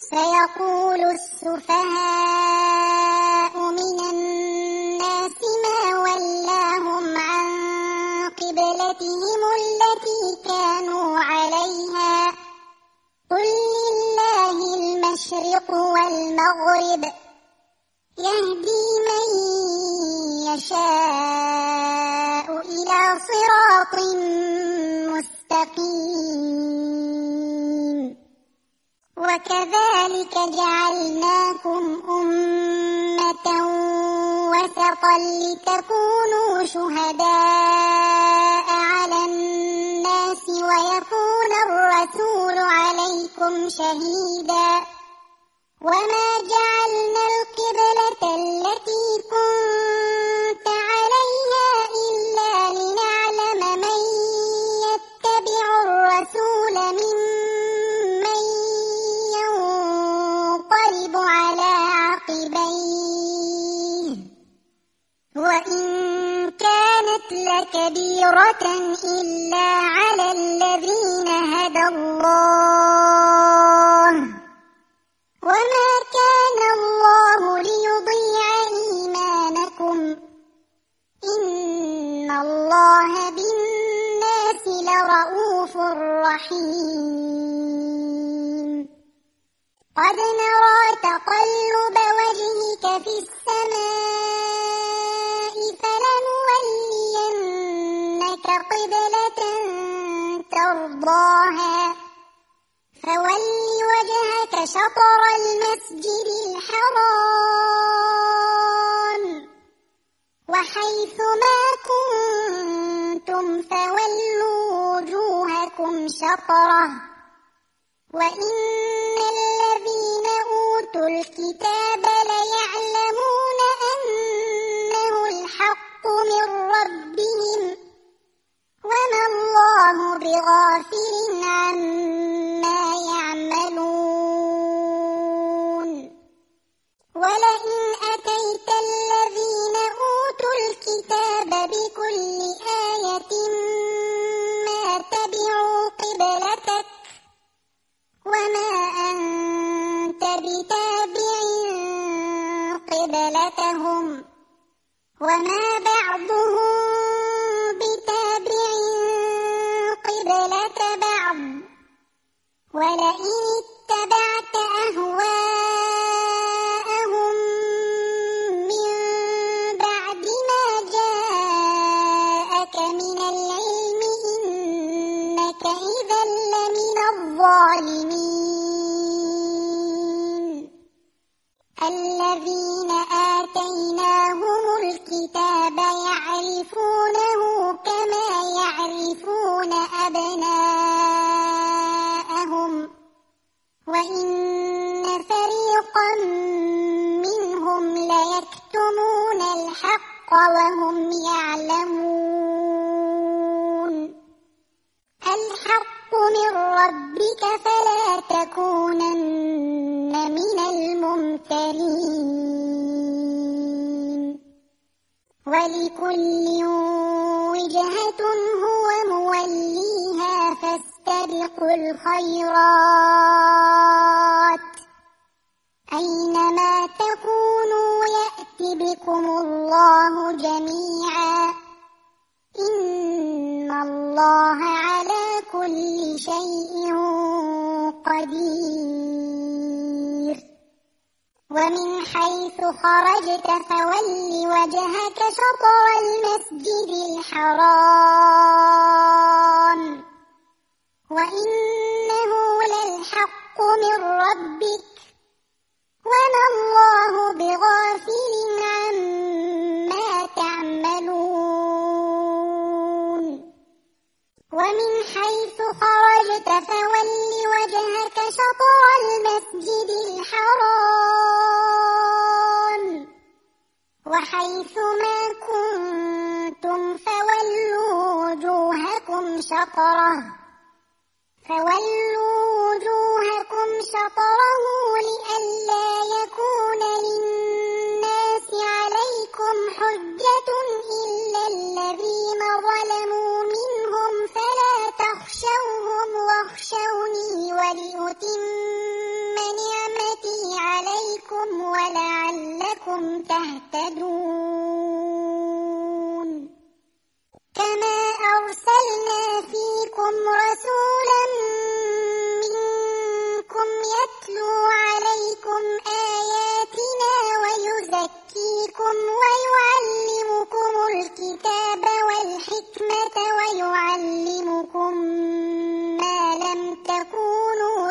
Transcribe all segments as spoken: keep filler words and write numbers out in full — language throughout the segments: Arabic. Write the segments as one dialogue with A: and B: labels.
A: سيقول السفهاء من الناس ما ولاهم عن قبلتهم التي كانوا عليها قل لله المشرق والمغرب يهدي من يشاء إلى صراط مستقيم وكذلك جعلناكم أمة وسطا لتكونوا شهداء على الناس ويكون الرسول عليكم شهيدا وما جعلنا القبلة التي كنت عليها إلا لنعلم من يتبع الرسول ممن ينقلب على عقبيه وإن كانت لكبيرة إلا على الذين هدى الله وما كان الله ليضيع إيمانكم إن الله بالناس لرءوف رحيم قد نرى تقلب وجهك في السماء فلنولينك قبلة ترضاها فول وجهك شطر المسجد الحرام وحيث ما كنتم فولوا وجوهكم شطره وإن الذين أوتوا الكتاب ليعلمون أنه الحق من ربهم وما الله بغافل عما يعملون ولئن أتيت الذين أوتوا الكتاب بكل آية ما تبعوا قبلتك وما أنت بتابع قبلتهم وما بعضهم بتابع قبلة بعض ولئن اتبعت أهواءهم من بعد ما جاءك من العلم إنك إذا لمن الظالمين الذين آتيناهم الكتاب يعرفونه كما يعرفون أبناءهم وإن فريقا منهم ليكتمون الحق وهم يعلمون الحق من ربك فلا تكونن من الممترين ولكل وجهة هو موليها فاستبقوا الخيرات أينما تكونوا يأت بكم الله جميعا إن الله على كل شيء قدير ومن حيث خرجت فول وجهك شطر المسجد الحرام وإنه للحق من ربك وما الله بغافل عما تعملون ومن حيث خرجت فول وجهك شطر المسجد الحرام وحيث ما كنتم فولوا وجوهكم شطره فولوا وجوهكم شطره لئلا يكون للناس عليكم حجة إلا الذين ظلموا منهم فلا تخشوهم واخشوني ولأتم نعمتي لكم ولعلكم تهتدون كما أرسلنا فيكم رسولا منكم يتلو عليكم آياتنا ويزكيكم ويعلمكم الكتاب والحكمة ويعلمكم ما لم تكونوا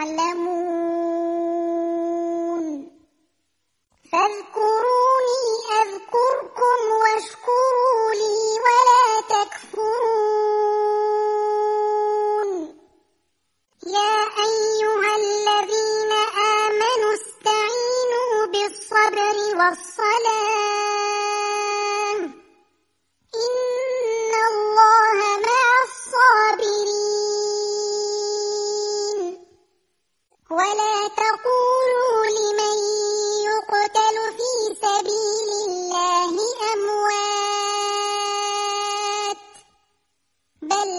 A: تعلمون فاذكروني أذكركم واشكروا لي ولا تكفرون يا أيها الذين آمنوا استعينوا بالصبر والصلاة إن الله مع الصابرين ولا تقولوا لمن يقتل في سبيل الله أموات بل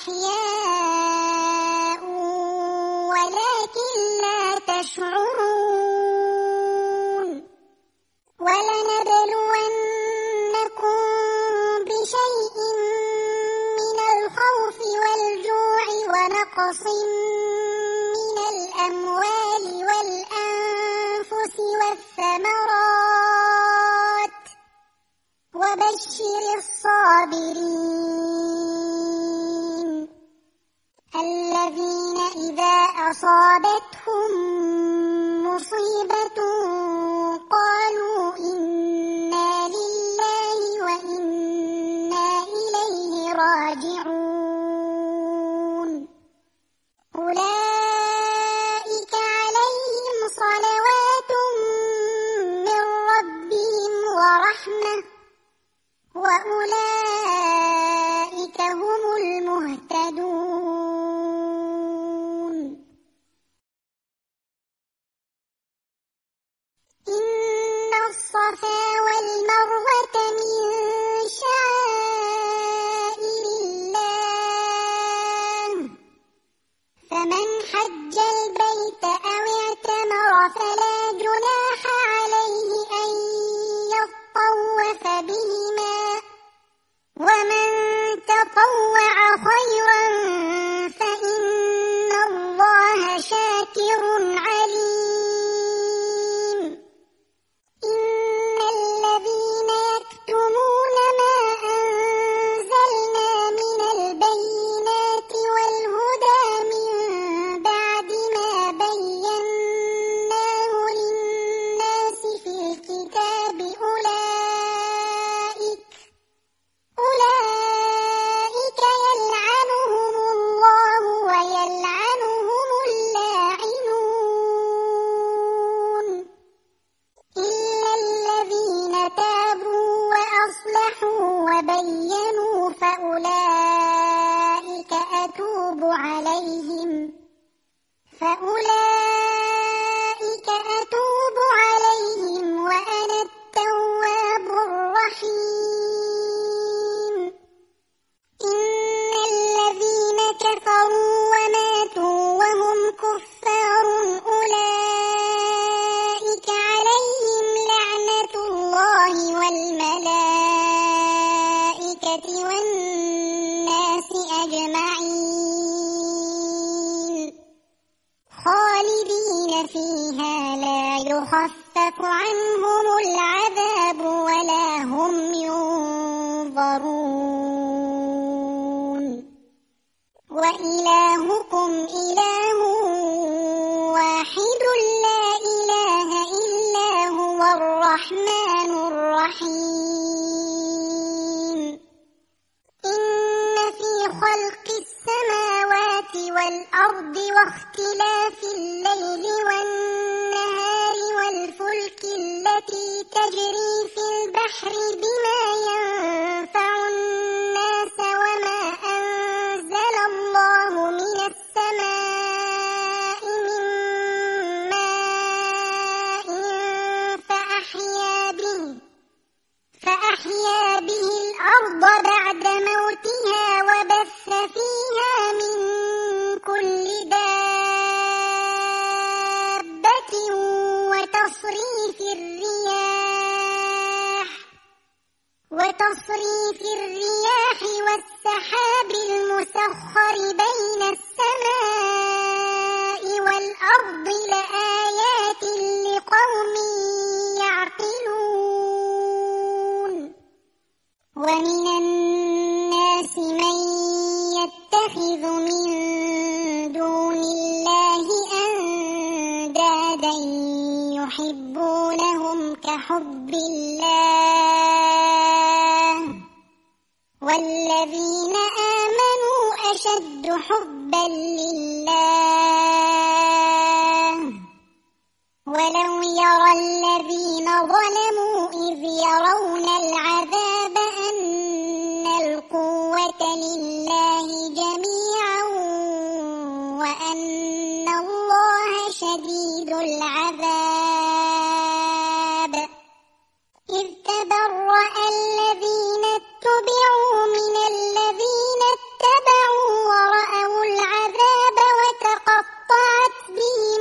A: أحياء ولكن لا تشعرون ولنبلونكم بشيء من الخوف والجوع ونقص من الأموال والأنفس والثمرات وبشر الصابرين الذين إذا أصابتهم مصيبة قالوا إنا لله وإنا إليه راجعون أولئك عليهم صلوات من ربهم ورحمة وأولئك هم المهتدون إن الصفا والمروة من شعائر الله فمن حج البيت أو اعتمر فلا جناح عليه أن يطوف بهما ومن تطوع خيرا فإن الله شاكر عليم إن الذين يكتمون ما أنزلنا من البينات والهدى من بعد ما بيناه للناس في الكتاب أولئك أولئك يلعنهم الله ويلعنهم اللاعنون إلا الذين تابوا وأصلحوا وبينوا فأولئك أتوب عليهم فأولئك أتوب عليهم وأنا التواب الرحيم إن الذين كفروا وماتوا وهم كفار أولئك عليهم لعنة الله والملائكة والناس أجمعين خالدين فيها لا يخفف عنهم العذاب ولا هم ينظرون وإلهكم إله واحد لا إله إلا هو الرحمن الرحيم إن في خلق السماوات والأرض واختلاف الليل والنهار والفلك التي تجري في البحر بما ينفع الناس وما أنزل الله من السماء من ماء فأحيا به فأحيا به الأرض بعد موتها وبث فيها من كل دابة وتصريف الرياح وتصريف الرياح والسحاب المسخر بين السماء والأرض لآيات لقوم يعقلون ومن الناس من يتخذ من دون الله أندادا يحبونهم كحب الله والذين آمنوا أشد حبا لله ولو يرى الذين ظلموا إذ يرون العذاب أن القوة لله جميعا وأن الله شديد العذاب إذ تبرأ الذين اتبعوا من الذين اتبعوا ورأوا العذاب وتقطعت بهم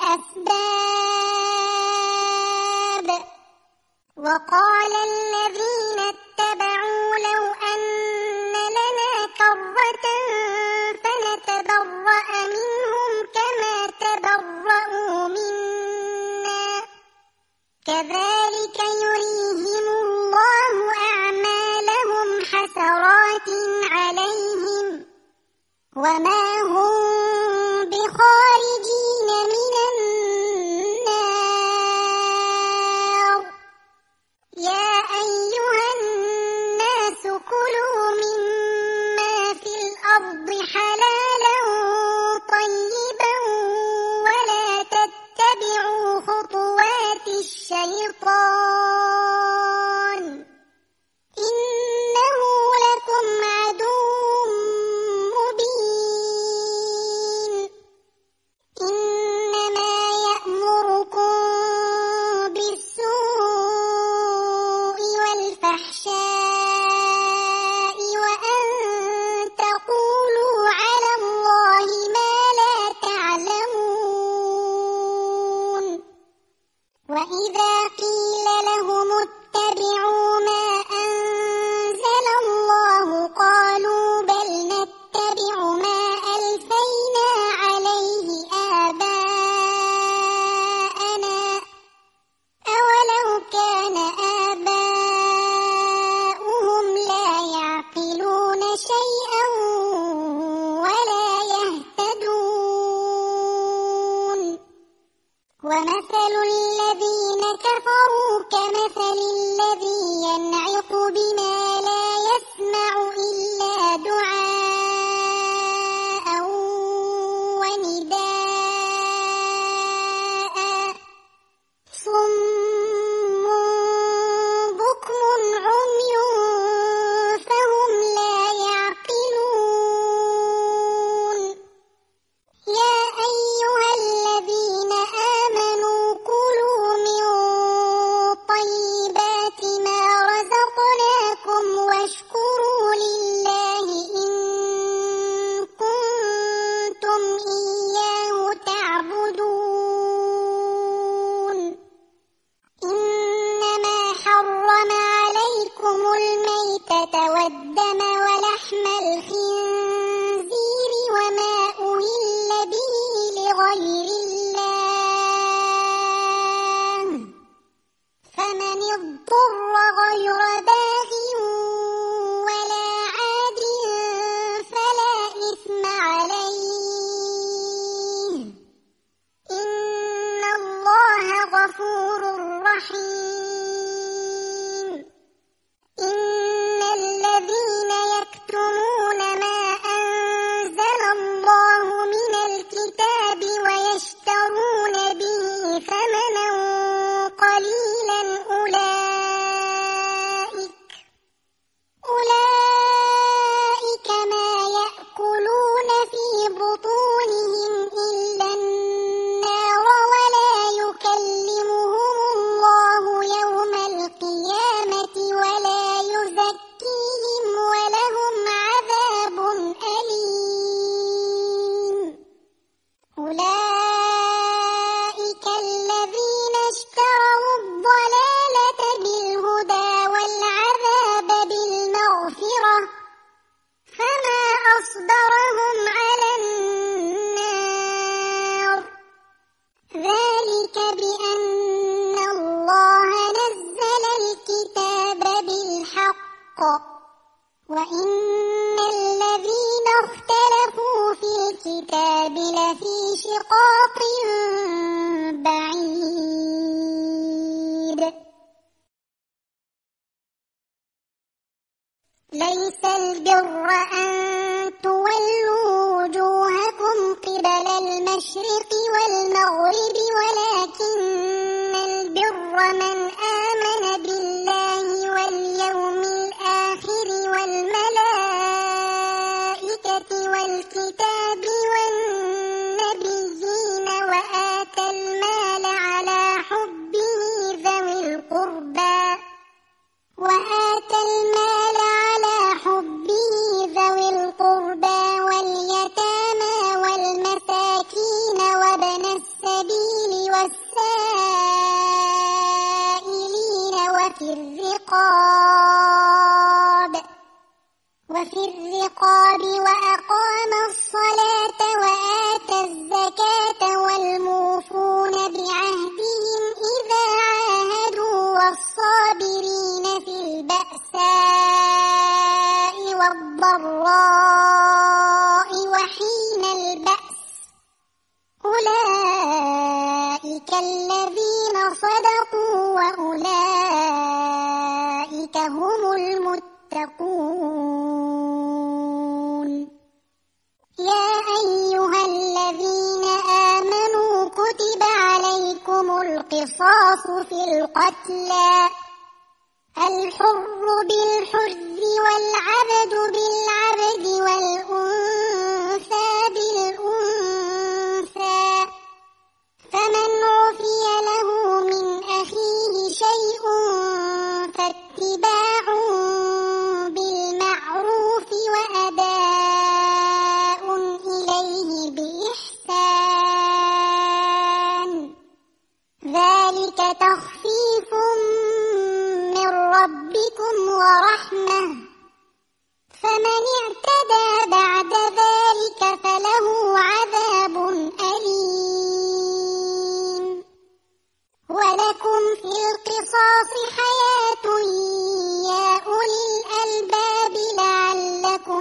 A: الأسباب وقال الذين اتبعوا لو أن لنا كرة فنتبرأ منهم كما تبرأوا منا كذلك يريهم الله أعمالهم حسرات عليهم وما هم بخارجين من النار يا أيها الناس كلوا مما في الأرض حلالا طيبا ولا تتبعوا خطوات الشيطان إنه لكم عدو مبين إنما يأمركم بالسوء والفحشاء وأن تقولوا على الله ما لا تعلمون وإذا قيل لهم اتبعوا ما أنزل الله قالوا بل نتبع ما ألفينا عليه آباءنا أولو كان آباؤهم لا يعقلون شيئا ولا يهتدون ومثل الذين كفروا كمثل الذي ينعق بما لا يسمع إلا دعاء ونداء صم بكم عمي فهم لا يعقلون يا أيها الذين آمنوا كلوا من طيبات ما رزقناكم واشكروا لله إن كنتم إياه تعبدون إنما حرم عليكم الميتة والدم ولحم الخنزير وما أهل به لغير الله فمن اضطر غير باغ ولا عاد فلا إثم عليه إن الله غفور رحيم إن الذين يكتمون ما أنزل الله من الكتاب ويشترون به ثمنا قليلا أولئك أولئك ما يأكلون في بطونهم إلا النار ولا يكلمهم الله ذلك بأن الله نزل الكتاب بالحق وإن الذين اختلفوا في الكتاب لفي شقاق بعيد. ليس البر أن تولوا وجوهكم قبل المشرق والمغرب ولكن البر من آمن بالله واليوم الآخر والملائكة والكتاب والنبيين وآتى المال على حبه ذوي القربى وآتى المال على حبه ذوي القربى واليتامى والمساكين وابن السبيل والسائلين وفي الرقاب وفي الرقاب وأقام الصلاة وآتى الزكاة والموفون بعهدهم إذا عاهدوا والصابرين في البأساء والضراء وحين البأس أولئك الذين صدقوا وأولئك هم المتقون. يا أيها الذين آمنوا كتب عليكم القصاص في القتلى الحر بالحر والعبد بالعبد والأنثى بالأنثى فمن عفي له من أخيه شيء فاتباع بالمعروف وأداء إليه بإحسان ذلك تخفيف من ربكم ورحمة فمن اعتدى بعد ذلك فله عذاب أليم. ولكم في القصاص حياة يا أولي الألباب لعلكم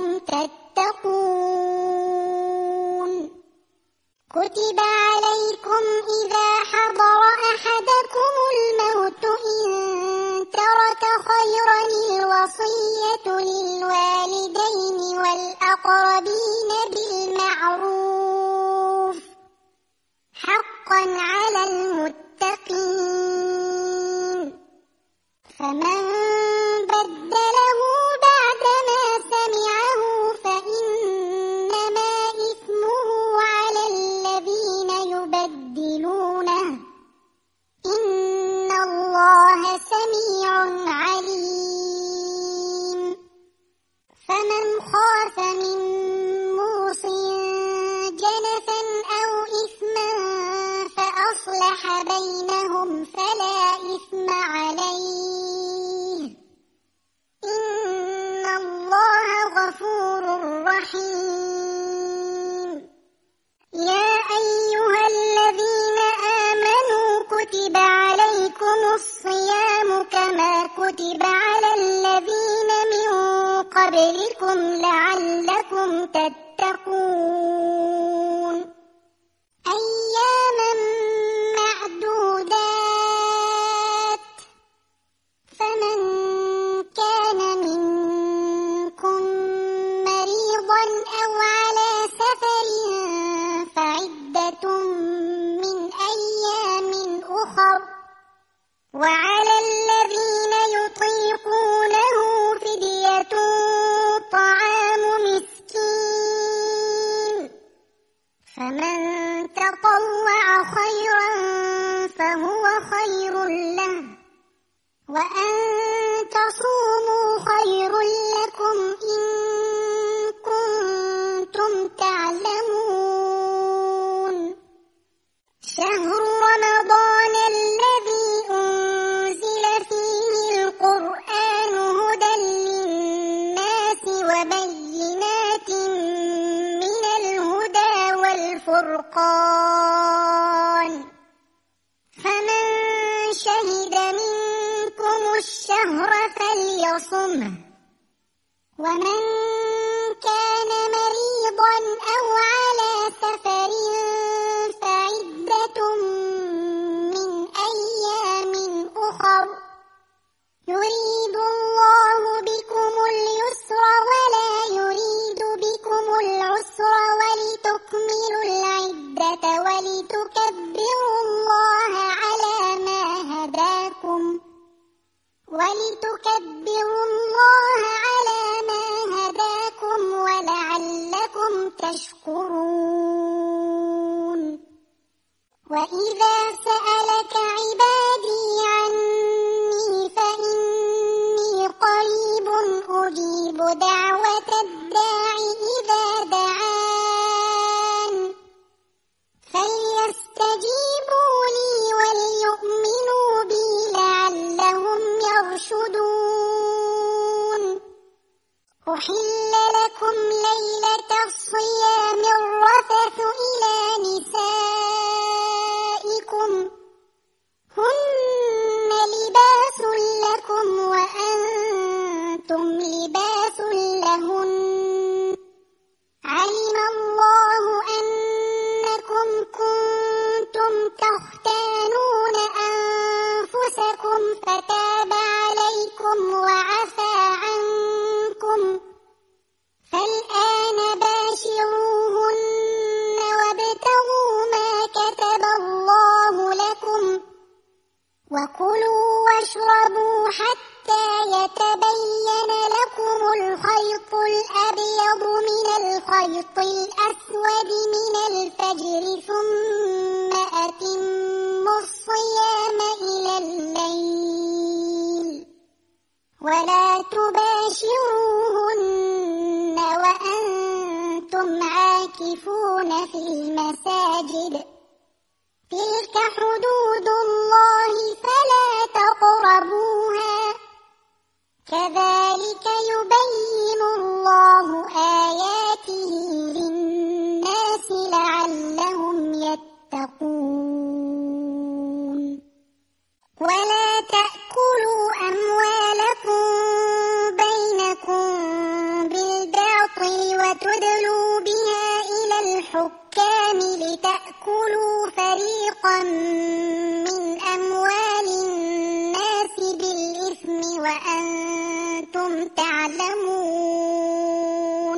A: تتقون. كتب عليكم إذا حضر أحدكم الموت إن ترك خيرا الوصية للوالدين والأقربين بالمعروف حقا على المتقين. فمن بدله بعدما سمعه فإنما إثمه على الذين يبدلونه إن الله سميع عليم. فمن خاف من موص جنفا أو إثما فأصلح بينهم فلا إثم عليه إن الله غفور رحيم. يا أيها الذين آمنوا كتب عليكم الصيام كما كتب على الذين من قبلكم لعلكم تتقون. أياما معدودات فمن كان منكم مريضا أو على سفر فعدة من أيام أخر وعلى الذين يطيقونه فدية طعام مسكين فمن تطوع خيرا فهو خير له وأن تصوموا خير لكم إن كنتم تعلمون. شهر رمضان الذي أنزل شهد منكم الشهر فليصمه ومن كان مريضا أو على سفر فعدة من أيام أخر يريد الله بكم اليسر ولا يريد بكم العسر ولتكملوا العدة ولتكبروا الله على ما هداكم ولتكبروا الله على ما هداكم ولعلكم تشكرون وإذا سألك عبادي عني فإني قريب أجيب دعوة الداع إذا دعان فليستجيبوا لي وليؤمنوا بي لعلهم يرشدون أحل لكم ليلة الصيام الرفث إلى نسائكم هن لباس لكم وأنتم لباس لهن علم الله أنكم كنتم تختانون أنفسكم فتاب عليكم وعفى عنكم فالآن باشروهن وابتغوا ما كتب الله لكم وكلوا واشربوا حتى يتبين لكم الخيط الأبيض من الخيط الأسود من الفجر ثم أتموا الصيام إلى الليل ولا تباشروهن وأنتم عاكفون في المساجد تلك حدود الله فلا تقربوها كذلك يبين الله آياته للناس لعلهم يتقون ولا تأكلوا أموالكم بينكم بالباطل وتدلوا بها إلى الحكام لتأكلوا فريقا من أموال الناس بالإثم وأنتم تعلمون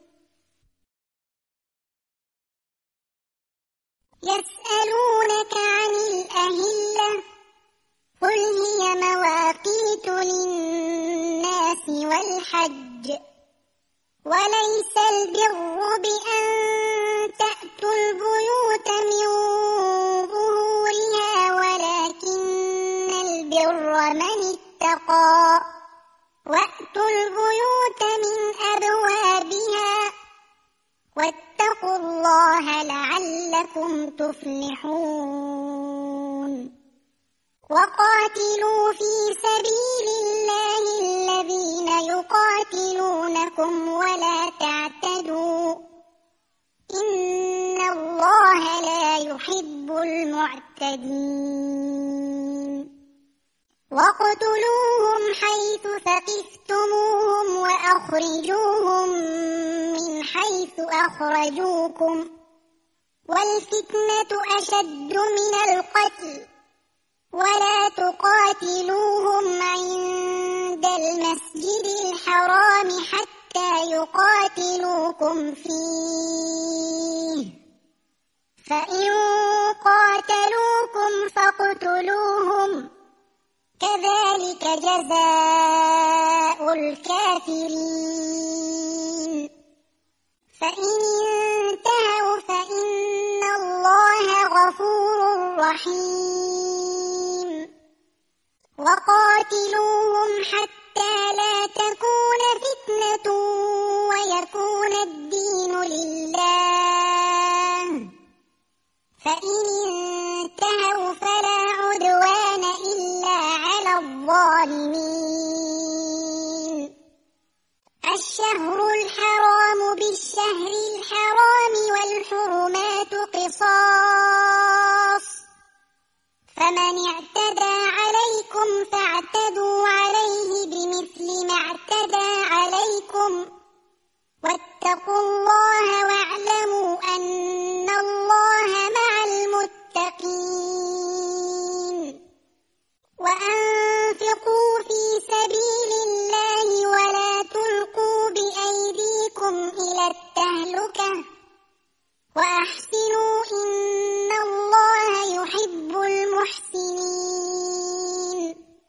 A: يسألونك عن الأهلة قل هي مواقيت للناس والحج وليس البر بأن تأتوا البيوت من ظهورها ولكن البر من اتقى وأتوا البيوت من أبوابها واتقوا الله لعلكم تفلحون وقاتلوا في سبيل الله الذين يقاتلونكم ولا تعتدوا إن الله لا يحب المعتدين واقتلوهم حيث ثقفتموهم وأخرجوهم من حيث أخرجوكم والفتنة أشد من القتل ولا تقاتلوهم عند المسجد الحرام حتى يقاتلوكم فيه فإن قاتلوكم فاقتلوهم كذلك جزاء الكافرين فإن انتهوا فإن الله غفور رحيم وقاتلوهم حتى لا تكون فتنة ويكون الدين لله فإن انتهوا فلا عدوان إلا على الظالمين الشهر الحرام بالشهر الحرام والحرمات قصاص فمن اعتدى عليكم فاعتدوا عليه بمثل ما اعتدى عليكم واتقوا الله واعلموا أن الله مع المتقين وأنفقوا في سبيل الله ولا تلقوا بأيديكم إلى التهلكة وأحسنوا إن الله يحب المحسنين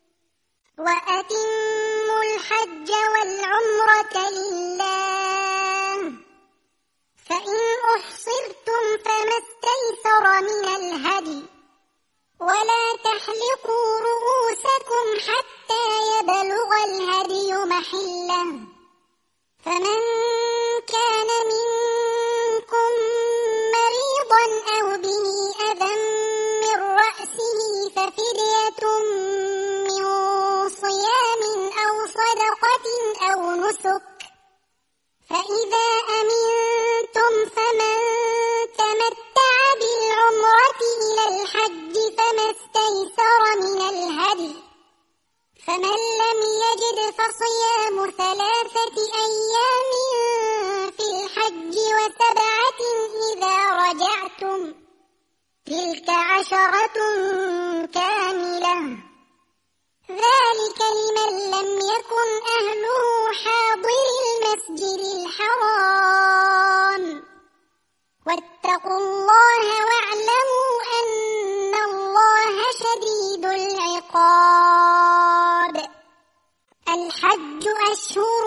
A: وأتموا الحج والعمرة لله فإن أحصرتم فما استيسر من الهدي ولا تحلقوا رؤوسكم حتى يبلغ الهدي محله فمن كان منكم مريضا أو به أذى من رأسه ففدية من صيام أو صدقة أو نسك فإذا أمنتم فمن تمتع بالعمرة إلى الحج فما استيسر من الهدي فمن لم يجد فصيام ثلاثة أيام في الحج وسبعة إذا رجعتم تلك عشرة كاملة ذلك لمن لم يكن أهله حاضر المسجد الحرام واتقوا الله واعلموا أن الله شديد العقاب الحج أشهر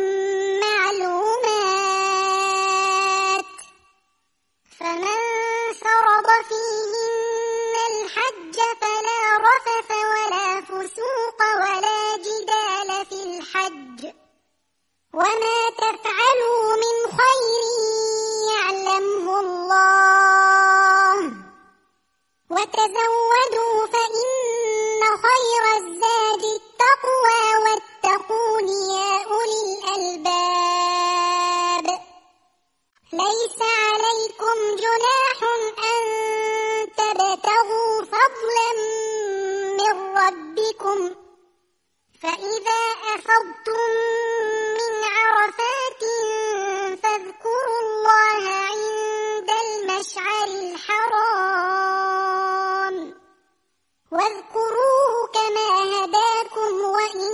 A: معلومات فمن فرض فيهن الحج فلا رفث ولا فسوق ولا جدال في الحج وما تفعلوا من خير يعلمه الله وتزودوا فإن خير الزاد التقوى واتقون يا أولي الألباب ليس عليكم جناح أن تبتغوا فضلا من ربكم فإذا أفضتم من عرفات فاذكروا الله عند المشعر الحرام واذكروه كما هداكم وإن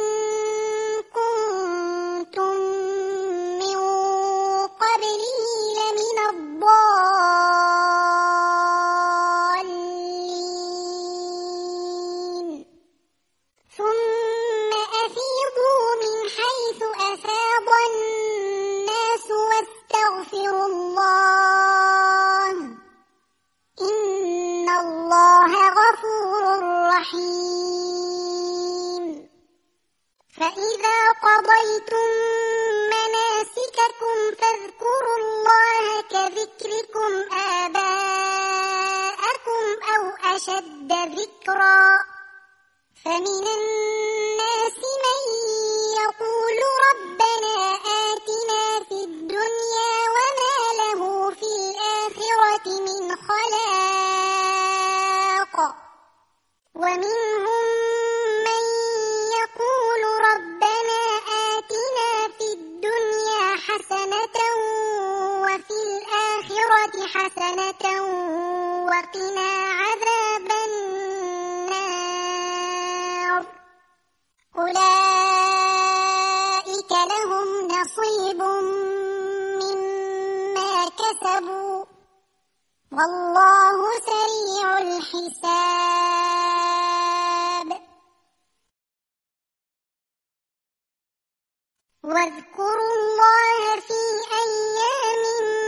A: كنتم من قبله لمن الضالين ثم أفيضوا من حيث أفاض الناس واستغفروا الله إن الله غفور رحيم فإذا قضيتم مناسككم فاذكروا الله كذكركم آباءكم أو أشد ذكرا فمن الناس من يقول ربنا آتنا في الدنيا وما له في الآخرة من خلاق ومنهم من يقول ربنا آتنا في الدنيا حسنة وفي الآخرة حسنة وقنا عذاب النار أولئك لهم نصيب مما كسبوا والله سريع الحساب واذكروا الله في أيام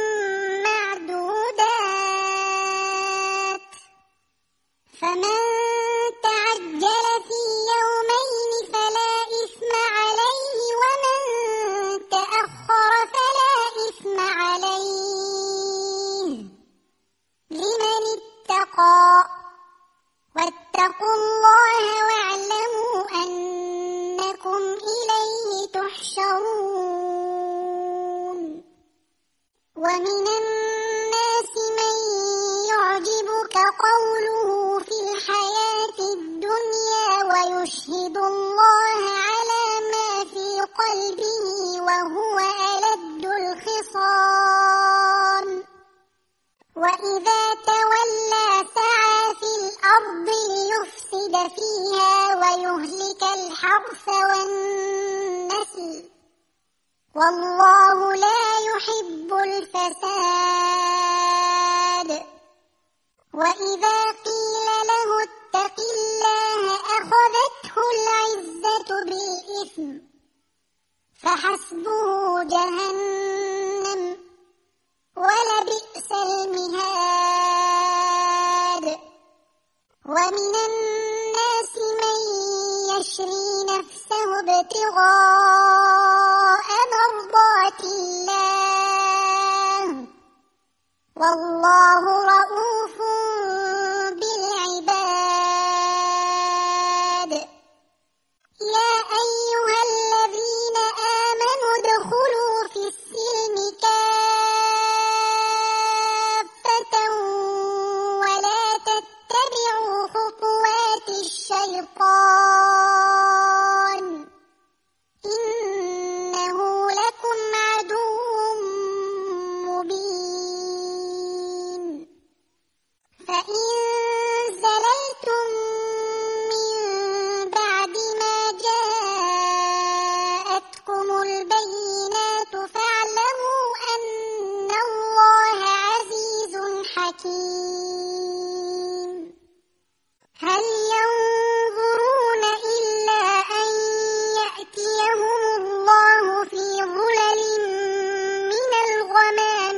A: معدودات فمن تعجل في يومين فلا إثم عليه ومن تأخر فلا إثم عليه لمن اتقى واتقوا الله واعلموا أنكم إليه تحشرون وإذا تولى سعى في الأرض ليفسد فيها ويهلك الحرث والنسل والله لا يحب الفساد. وإذا قيل له اتق الله أخذته العزة بالإثم فحسبه جهنم ولبئس المهاد. ومن الناس من يشري نفسه ابتغاء مرضات الله والله رؤوف بالعباد. يا أيها الذين آمنوا ادخلوا في السلم كافة ولا تتبعوا خطوات الشيطان إنه لكم عدو مبين. فإن زللتم من بعد ما جاءتكم البينات فاعلموا أن الله عزيز حكيم. هل ينظرون إلا أن يأتيهم الله في ظلل من الغمام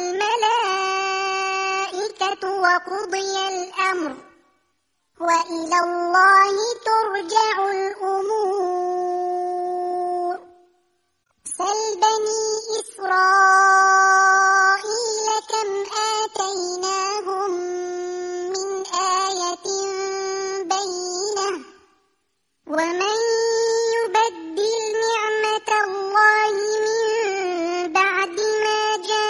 A: والملائكة وقضي الأمر وإلى الله ترجع الأمور. سل بني إسرائيل كم آتيناهم من آية بينة ومن يبدل نعمة الله من بعد ما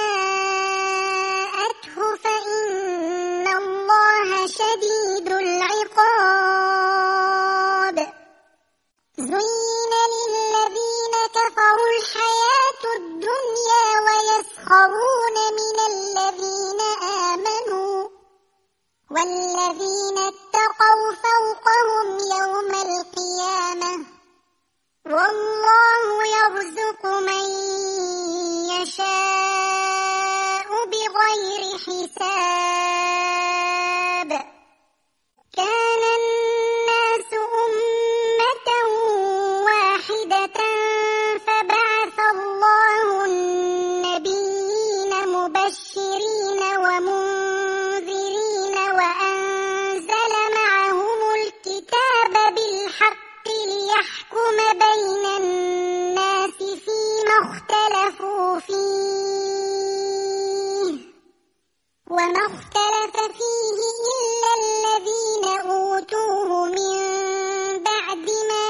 A: جاءته فإن الله شديد العقاب. زين للذين كفروا الحياة الدنيا ويسخرون من الذين آمنوا والذين اتقوا فوقهم يوم القيامة والله يرزق من يشاء بغير حساب. كان الناس أمة واحدة فبعث الله النبيين مبشرين ومنذرين وأنزل معهم الكتاب بالحق ليحكم بين الناس فيما اختلفوا فيه وما اختلف فيه إلا الذين أوتوه من بعد ما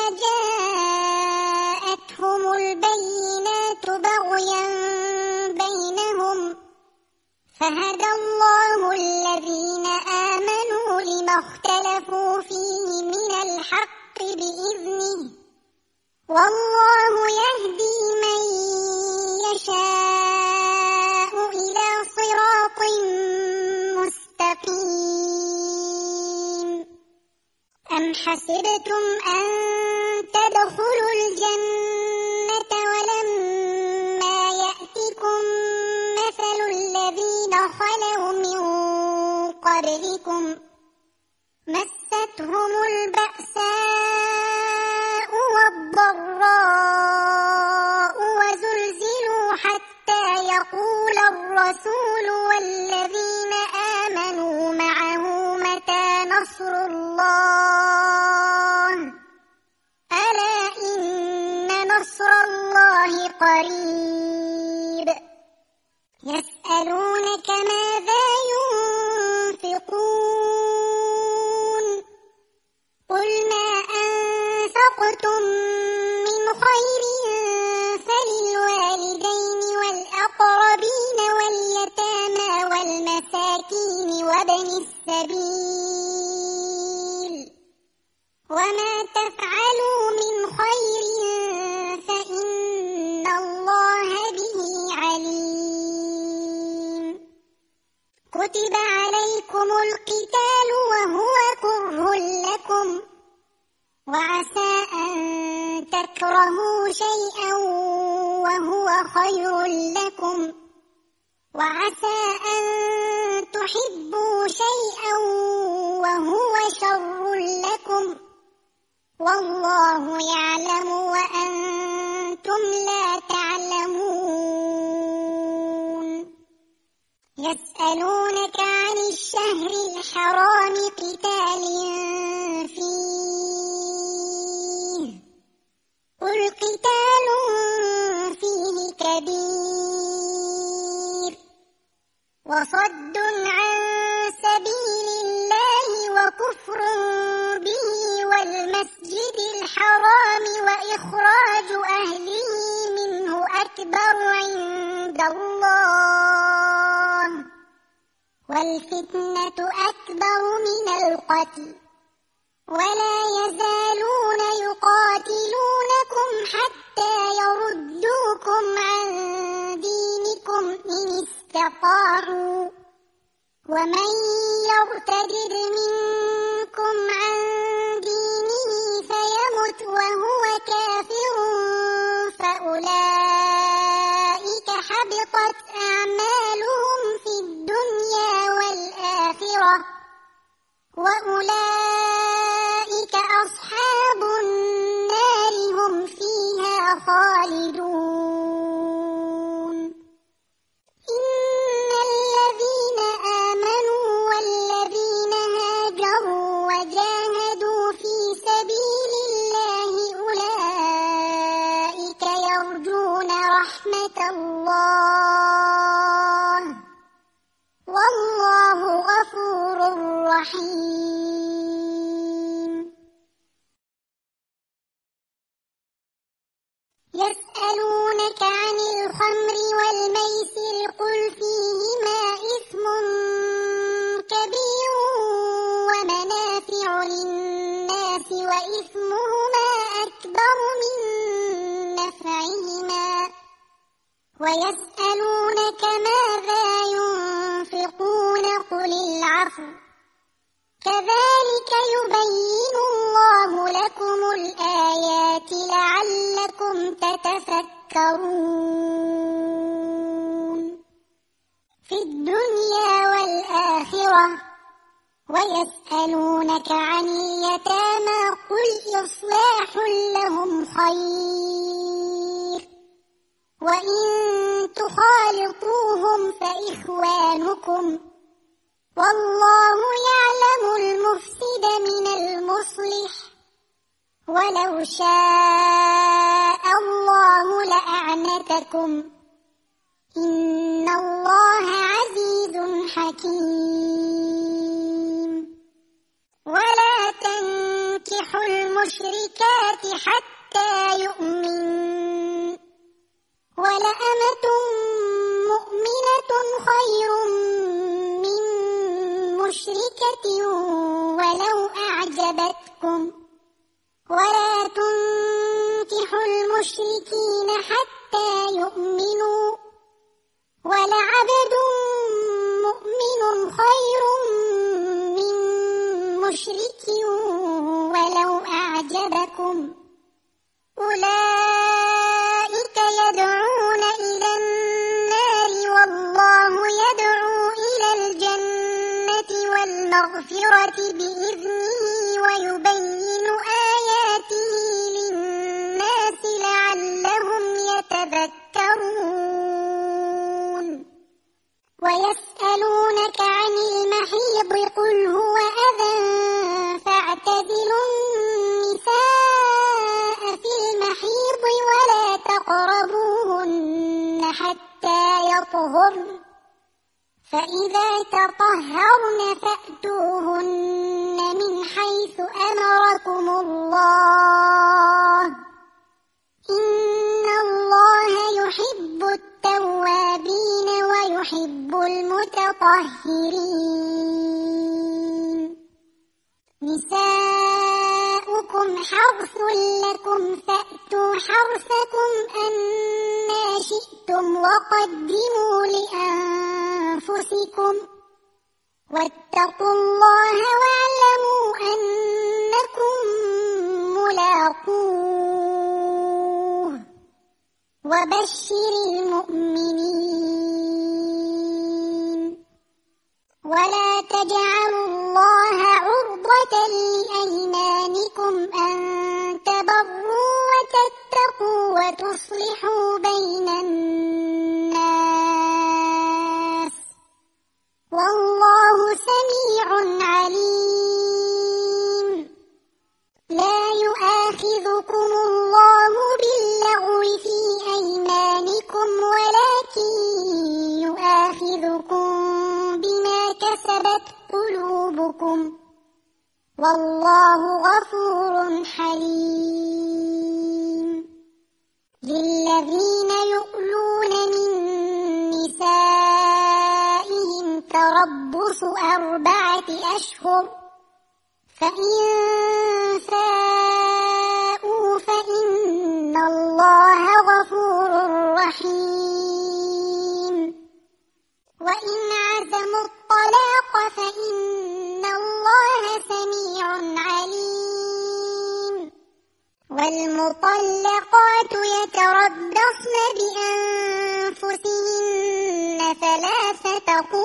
A: جاءتهم البينات بغيا بينهم فهدى الله الذين آمنوا لما اختلفوا فيه من الحق بإذنه والله يهدي من يشاء إلى صراط مستقيم. أم حسبتم أن تدخلوا الجنة ولما يأتكم مثل الذين خلوا من قبلكم مستهم البأساء والضراء وزلزلوا حتى يقول الرسول والذين آمنوا معه متى نصر الله ألا إن نصر الله قريب. يسألونك ماذا ينفقون قل ما أنفقتم من خير فللوالدين والأقربين واليتامى والمساكين وابن السبيل وما تفعلوا من خير فإن الله به عليم. كتب لكم وعسى أن تكرهوا شيئا وهو خير لكم وعسى أن تحبوا شيئا وهو شر لكم والله يعلم وأنتم لا تعلمون. يسألونك عن الشهر الحرام قتال فيه قل قتال فيه كبير وصد عن سبيل الله وكفر به والمسجد الحرام وإخراج أهله منه أكبر عند الله والفتنة أكبر من القتل ولا يزالون يقاتلونكم حتى يردوكم عن دينكم إن استطاعوا ومن يرتد منكم عن دينه فيمت وهو كافر فأولئك حبطت أعمالهم في الدنيا والآخرة وأولئك أصحاب النار هم فيها خالدون. إن الذين آمنوا والذين هاجروا وجاهدوا في سبيل الله أولئك يرجون رحمة الله والله غفور رحيم. يسألونك عن الخمر والميسر قل فيهما إثم كبير ومنافع للناس وإثمهما أكبر من نفعهما ويسألونك ماذا ينفقون قل العفو كذلك يبين الله لكم الآيات لعلكم تتفكرون في الدنيا والآخرة. ويسألونك عن اليتامى قل إصلاح لهم خير وإن تخالطوهم فإخوانكم والله يعلم المفسد من المصلح ولو شاء الله لأعنتكم إن الله عزيز حكيم. ولا تنكحوا المشركات حتى يؤمنوا ولأمة مؤمنة خير من مشركة ولو أعجبتكم ولا تنكحوا المشركين حتى يؤمنوا ولعبد مؤمن خير من مشرك ولو أعجبكم أولئك يدعون إلى النار والله يدعو إلى الجنة والمغفرة بإذنه ويبين آياته للناس لعلهم يتذكرون. ويسألونك عن المحيض قل هو أذى فاعتزلوا النساء في المحيض ولا تقربوهن حتى يطهرن فإذا تطهرن فأتوهن من حيث أمركم الله إن الله يحب التوابين ويحب المتطهرين. نساؤكم حرث لكم فأتوا حرثكم أنى شئتم وقدموا لأنفسكم واتقوا الله واعلموا أنكم وبشر المؤمنين ولا تجعلوا الله عرضة لأيمانكم أن تبروا وتتقوا وتصلحوا بين الناس والله سميع عليم. لا يؤاخذكم الله باللغو في أيمانكم ولكن يؤاخذكم بما كسبت قلوبكم والله غفور حليم. للذين يؤلون من نسائهم تربص أربعة أشهر فإن فاءوا فإن الله غفور رحيم. وإن عزموا الطلاق فإن الله سميع عليم. والمطلقات يتربصن بأنفسهن ثلاثة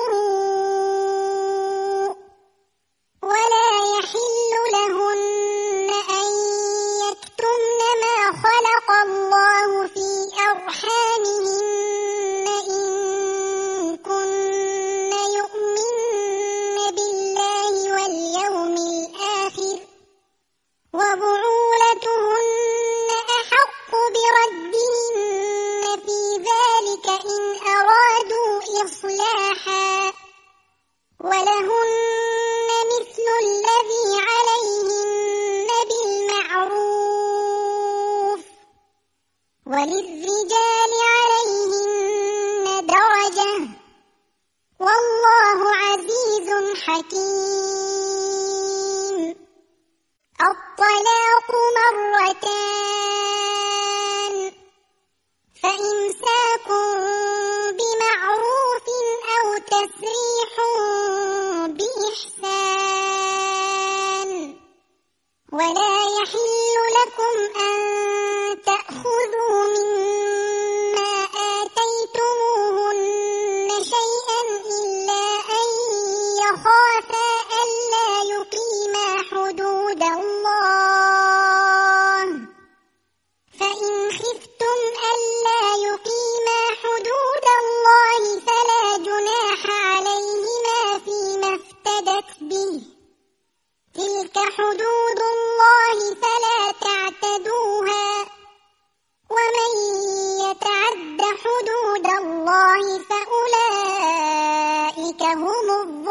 A: قروء ولا يحل لهن أن يكتمن ما خلق الله في أرحامهن إن كن يؤمن بالله واليوم الآخر وبعولتهن أحق بردهن في ذلك إن أرادوا إصلاحا ولهن مثل الذي عليهن بالمعروف وللرجال عليهن درجة والله عزيز حكيم. الطلاق مرتان فإمساك بمعروف أو تسريح بإحسان ولا يحل لكم أن تأخذوا مما آتيتموهن شيئا إلا أن يخافا ألا يقيما حدود الله فإن خفتم ألا يقيما حدود الله فلا جناح عليهما فيما افتدت به تلك حدود الله فلا تعتدوها ومن يتعد حدود الله فأولئك هم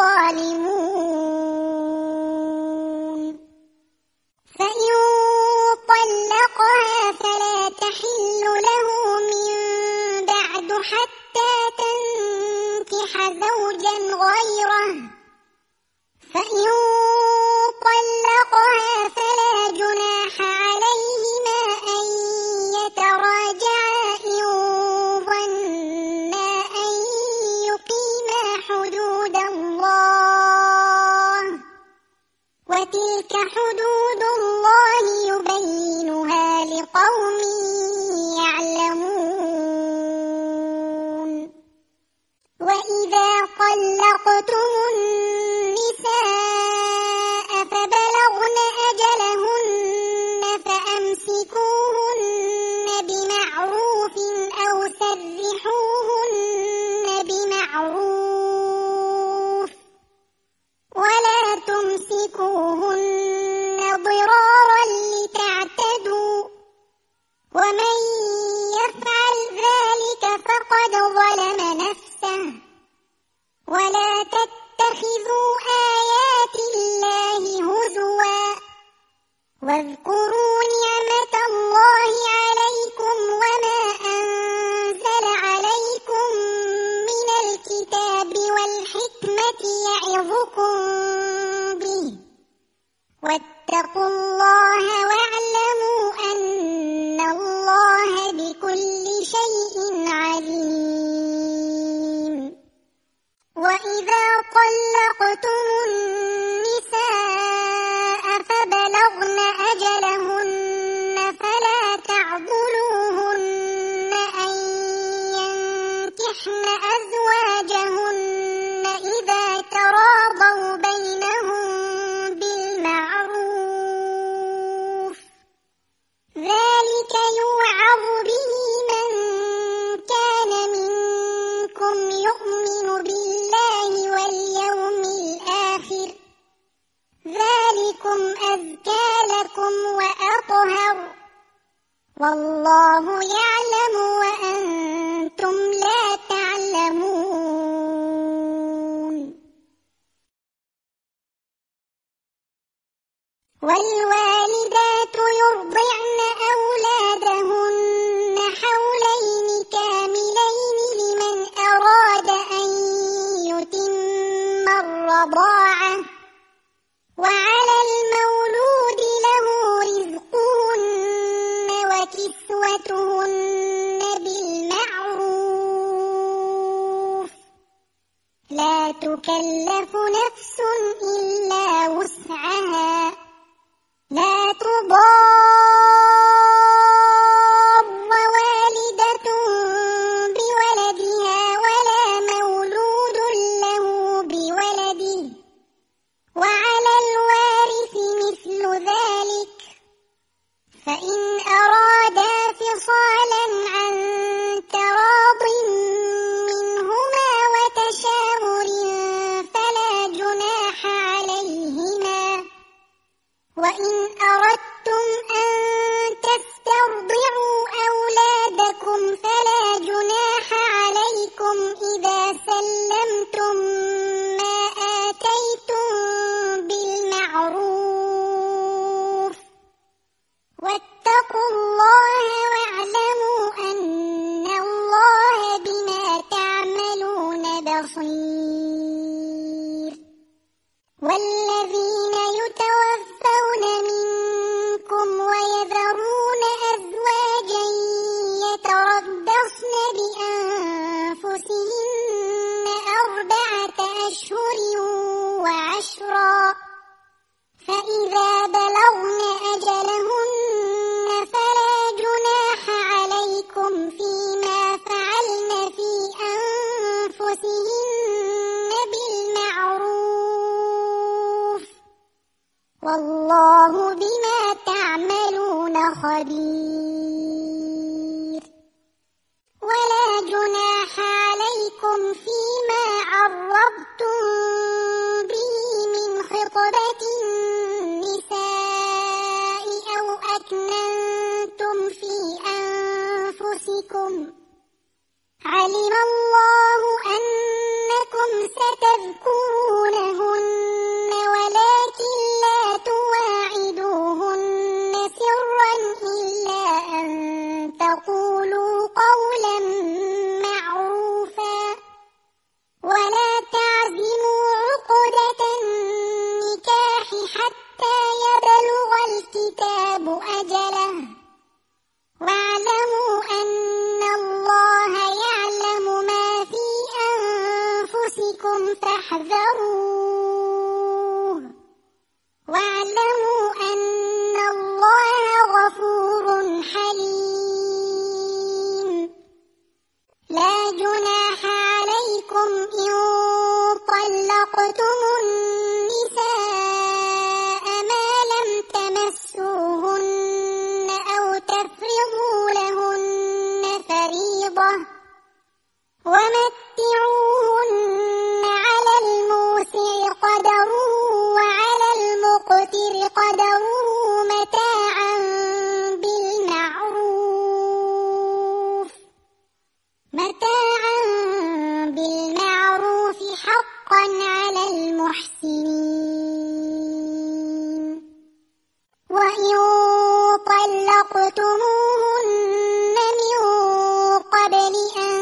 A: الظالمون. فإن طلقها فلا تحل له من بعد حتى تنكح زوجا غيره فإن طلقها فلا جناح عليهما أن يتراجعا إن ظنا أن يقيما حدود الله وتلك حدود الله يبينها لقوم يعلمون. وإذا طلقتم النساء فبلغن أجلهن فأمسكوهن بمعروف أو سرحوهن بمعروف ولا تمسكوهن ضرارا لتعتدوا ومن يفعل ذلك فقد ظلم نفسه. ولا تتخذوا آيات الله هزوا واذكروا نعمة الله عليكم وما أنزل عليكم من الكتاب والحكمة يعظكم به واتقوا الله واعلموا أن الله بكل شيء عليم. وإذا طلقتم النساء فبلغن أجلهن فلا تعضلوهن أن لكم وأطهر والله يعلم وأنتم لا تعلمون والوالدات يرضعن أولادهن حولين كاملين لمن أراد أن يتم الرضاعة وعلى المولود له رزقهن وكسوتهن بالمعروف لا تكلف نفس إلا وسعها لا تضار والدة بولدها ولا مولود له بولده وعلى الوارث مثل ذلك فإن أرادا فصالا عن تراض منهما وتشاور فلا جناح عليهما وإن أردتم أن تسترضعوا أولادكم فلا جناح عليكم إذا سلمتم ما آتيتم بالمعروف واتقوا الله واعلموا أن الله بما تعملون بصير والذين يتوفون منكم ويذرون أزواجا يتربصن بأنفسهن أربعة أشهر وعشرا فإذا بلغن أجلهن فلا جناح عليكم فيما فعلن في أنفسهن بالمعروف والله بما تعملون خبير ولا جناح عليكم فيما عرضتم به من خطبة النساء أو أكننتم في أنفسكم علم الله أنكم ستذكرونهن ولكن لا تواعدوهن سرا إلا أن تقولوا قولا معروفا ولا تعزموا عقدة النكاح حتى يبلغ الكتاب أجله واعلموا أن الله يعلم ما في أنفسكم فاحذروه واعلموا أن الله غفور حليم لا جناح عليكم إن طلقتم النساء ما لم تمسوهن أو تفرضوا لهن فريضة ومتعوهن على الموسع قدره وعلى المقتر قدره متاعا بالمعروف متاعا بالمعروف حقا على المحسنين وإن طلقتموهن من قبل أن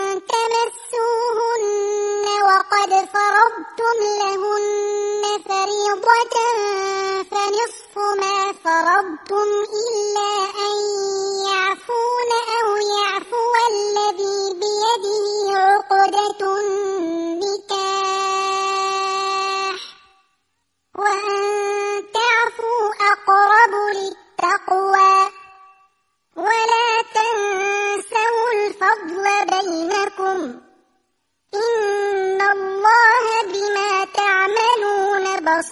A: تمسوهن وقد فرضتم لهن فريضة فنصف ما فرضتم إلا أن يعفون أو يعفو الذي بيده عقدة النكاح وأن تعفوا أقرب للتقوى ولا تنسوا الفضل بينكم إن الله بما تعملون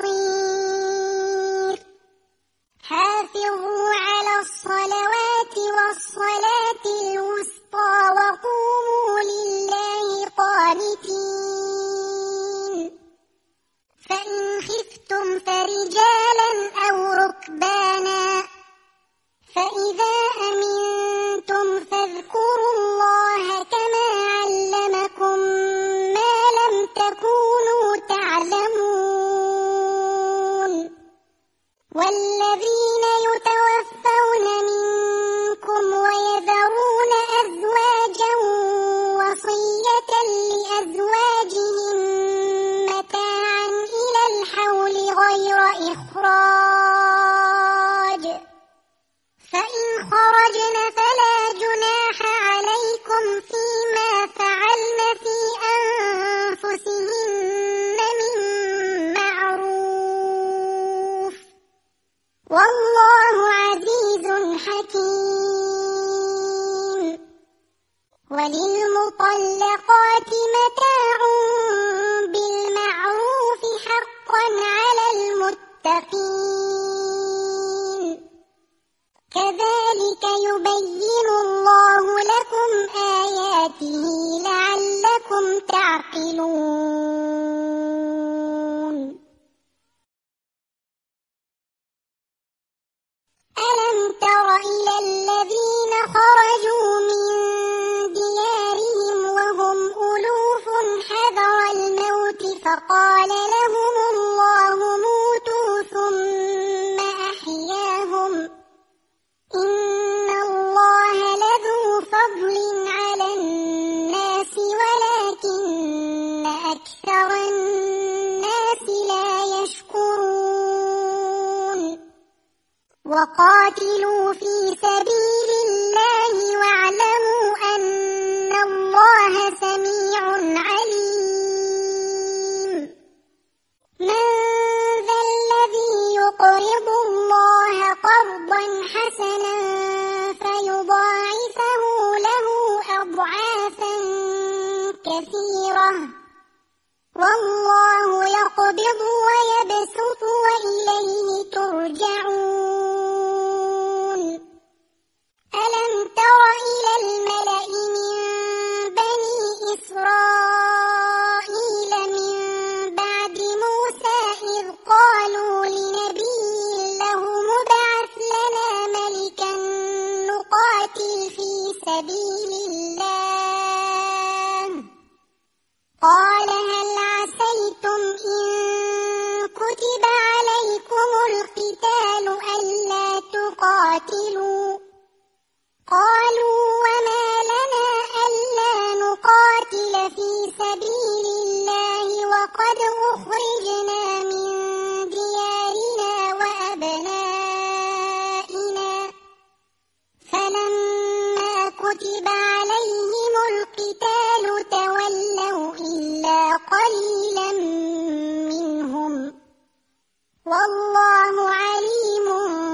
A: بصير حافظوا على الصلوات والصلاة الوسطى وقوموا لله قانتين فإن خفتم فرجالا أو ركبانا الذين يتوفون منكم ويذرون أزواجا وصية لأزواجهم متاعا إلى الحول غير إخراج، فإن خرجن فلا جناح عليكم فيما فعلن في أنفسهن من معروف، والله عزيز حكيم. وللمطلقات متاع بالمعروف حقا على المتقين، كذلك يبين الله لكم آياته لعلكم تعقلون. ألم تر إلى الذين خرجوا من ديارهم وهم ألوف حذر الموت فقال لهم الله موتوا ثم أحياهم، إن الله لذو فضل على الناس ولكن أكثر الناس لا يشكرون. وقاتلوا في سبيل الله واعلموا أن الله سميع عليم. من ذا الذي يقرض الله قرضا حسنا فيضاعفه له أضعافا كثيرة، والله يقبض ويبسط وإليه ترجعون. ألم تر إلى الملأ من بني إسرائيل من بعد موسى إذ قالوا لنبي له ابعث لنا ملكا نقاتل في سبيل الله، قال هل عسيتم إن كتب عليكم القتال ألا تقاتلوا؟ قالوا وما لنا ألا نقاتل في سبيل الله وقد أخرجنا من ديارنا وأبنائنا، فلما كتب عليهم القتال تولوا إلا قليلا منهم، والله عليم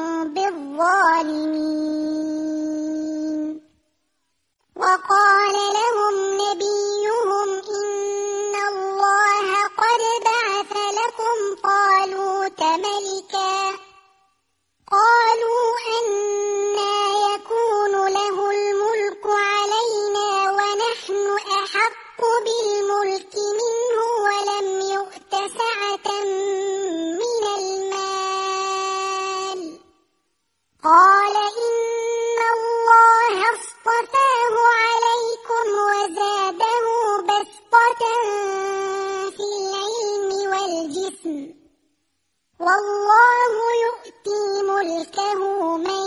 A: بالظالمين. وقال لهم نبيهم إن الله قد بعث لكم طالوت ملكا، قالوا أنى يكون له الملك علينا ونحن أحق بالملك منه ولم يؤت سعة من المال، قال إن الله اصطفاه عليكم وزاده بسطة في العلم والجسم، والله يؤتي ملكه من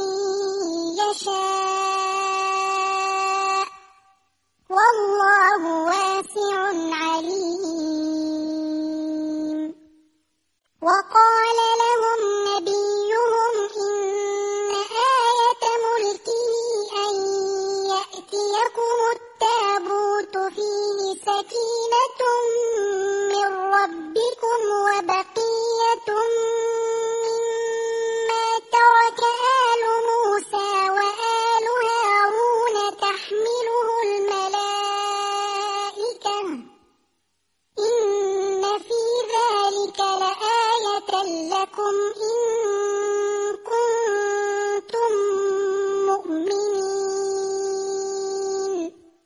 A: يشاء، والله واسع عليم. وقال لهم نبيهم إن آية ملكه أن يأتيكم التابوت فيه سكينة من ربكم وبقية مما ترك آل موسى وآل هارون تحمله الملائكة، إن في ذلك لآية لكم إن كنتم مؤمنين.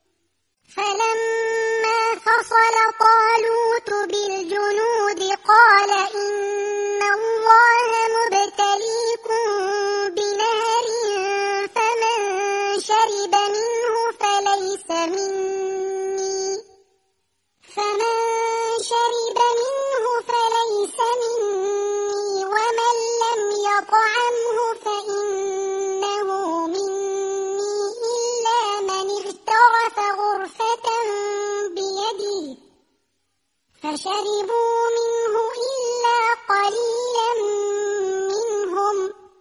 A: فلما فصل طالوت بالجنود قال إن الله مبتليكم بنهر فمن شرب منه فليس مني فمن شرب منه فليس مني ومن لم يطعم عنه فإنه مني إلا من اغترف غرفة بيده فشربوا منه إلا قليلا منهم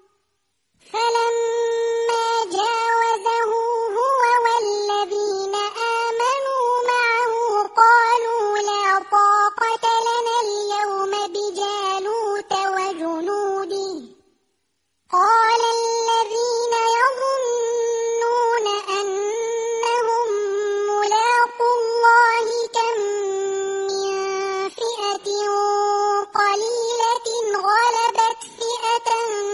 A: فلما جاوزه هو والذين آمنوا معه قالوا لا طاقة لنا اليوم بجالوت وجنوده قال الذين يظنون أنهم ملاقو الله كم من فئة قليلة غلبت فئة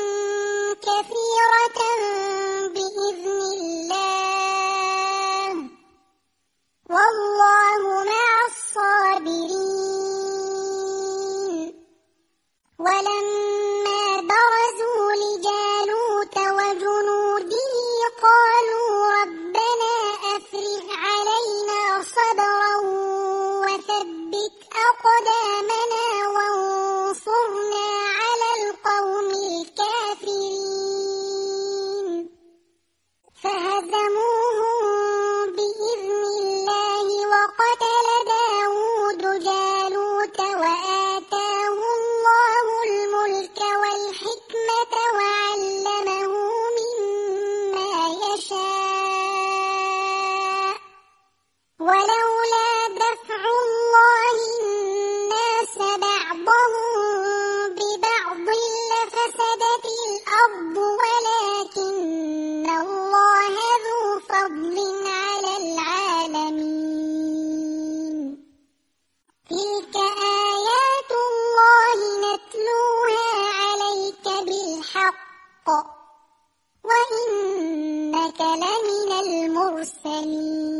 A: كثيرة بإذن الله والله مع الصابرين. ولما برزوا لجالوت وجنوده قالوا ربنا أفرغ علينا صبرا وثبت أقدامنا وانصرنا على القوم الكافرين فهزموهم بإذن الله وقتل داود جالوت وآتاه الله الملك والحكمة وعلمه مما يشاء ولولا دفع الله الناس بعضهم ببعض لفسدت الأرض ولكن الله ذو فضل على العالمين. تلك آيات الله نتلوها عليك بالحق وإنك لمن المرسلين.